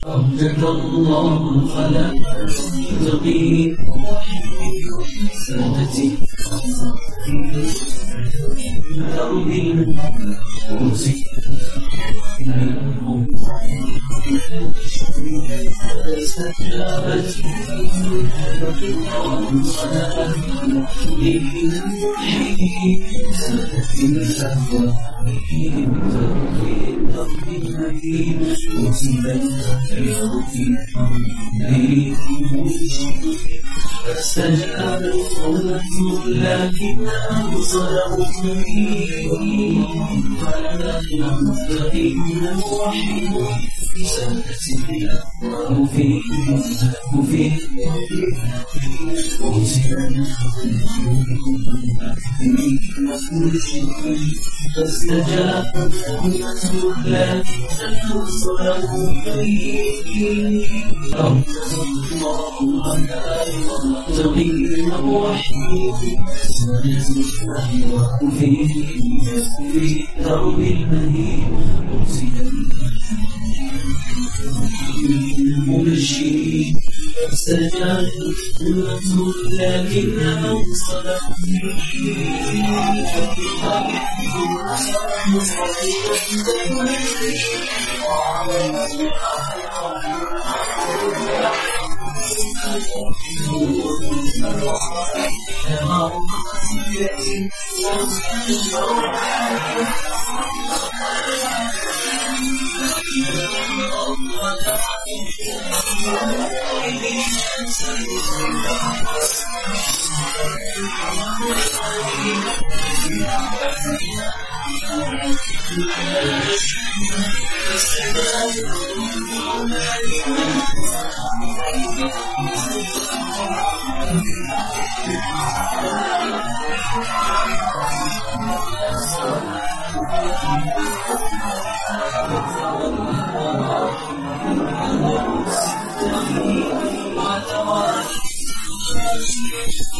أوجد الله خلق تقي سادتي درب الموت منهم استجابت فاستجاب القوة لكن أبصره فإن الوحيد سادت الأقوام فيه فاستجاب القوة لكن أبصره تقي وحيد في درب المهيب المبشرين فاستجاب الرسول لكن أبصره